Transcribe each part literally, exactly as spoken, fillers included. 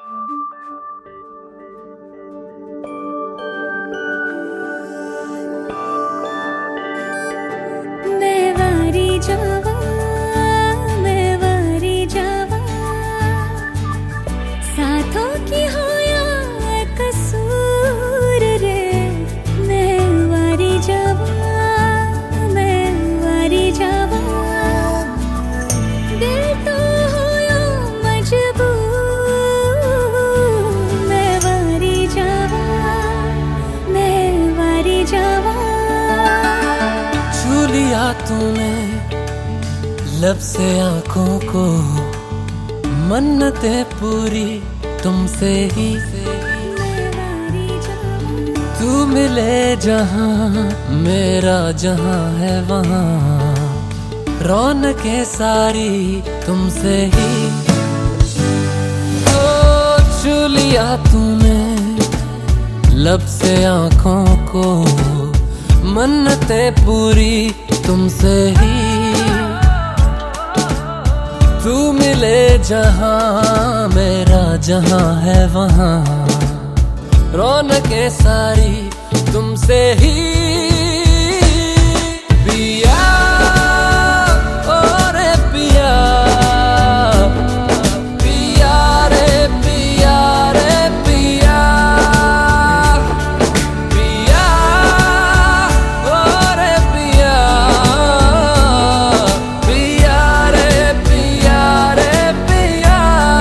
तूने लब से आंखों को, मन्नतें पूरी तुमसे ही। तू मिले जहां मेरा जहां है वहां, रौनकें सारी तुमसे ही। ओ छू लिया तूने लब से आंखों को, मन्नतें पूरी तुमसे ही। तू मिले जहां मेरा जहां है वहां, रौनकें सारी तुमसे ही। पिया ओ रे पिया, पिया रे पिया रे पिया, पिया ओ रे पिया, पिया रे पिया रे पिया।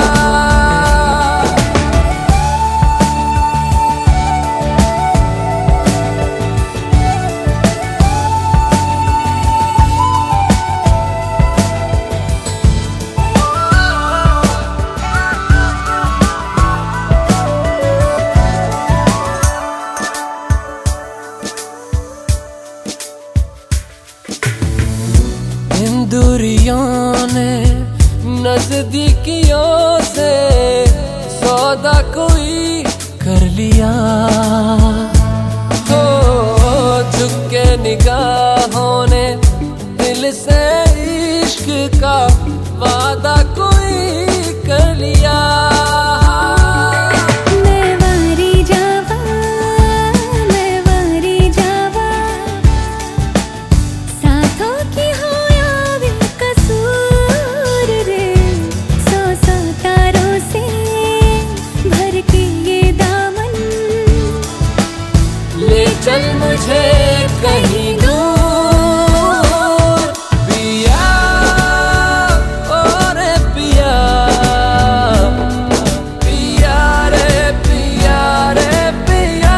दूरियों ने नजदीकियों से सौदा कोई कर लिया। हो झुक के निगाहों ने दिल से इश्क का वादा कोई कर लिया। चल मुझे कहीं दूर पिया, ओ रे पिया, पिया रे पिया रे पिया,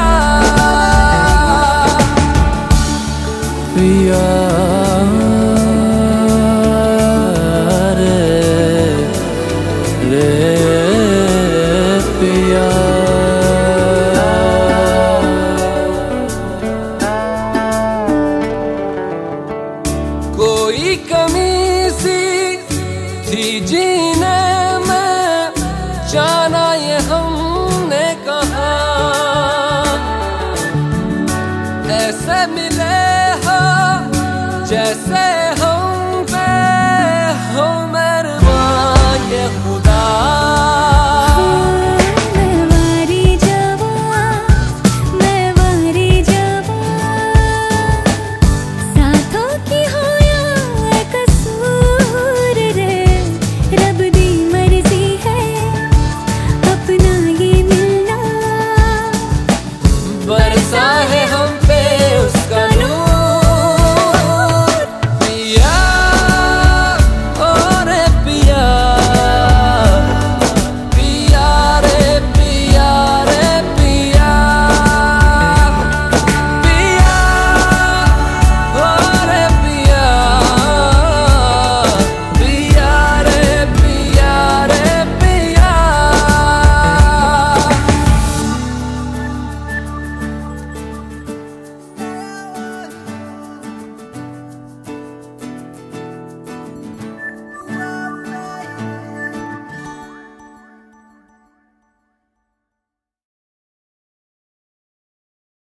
पिया रे रे पिया। कोई कमी सी थी जीने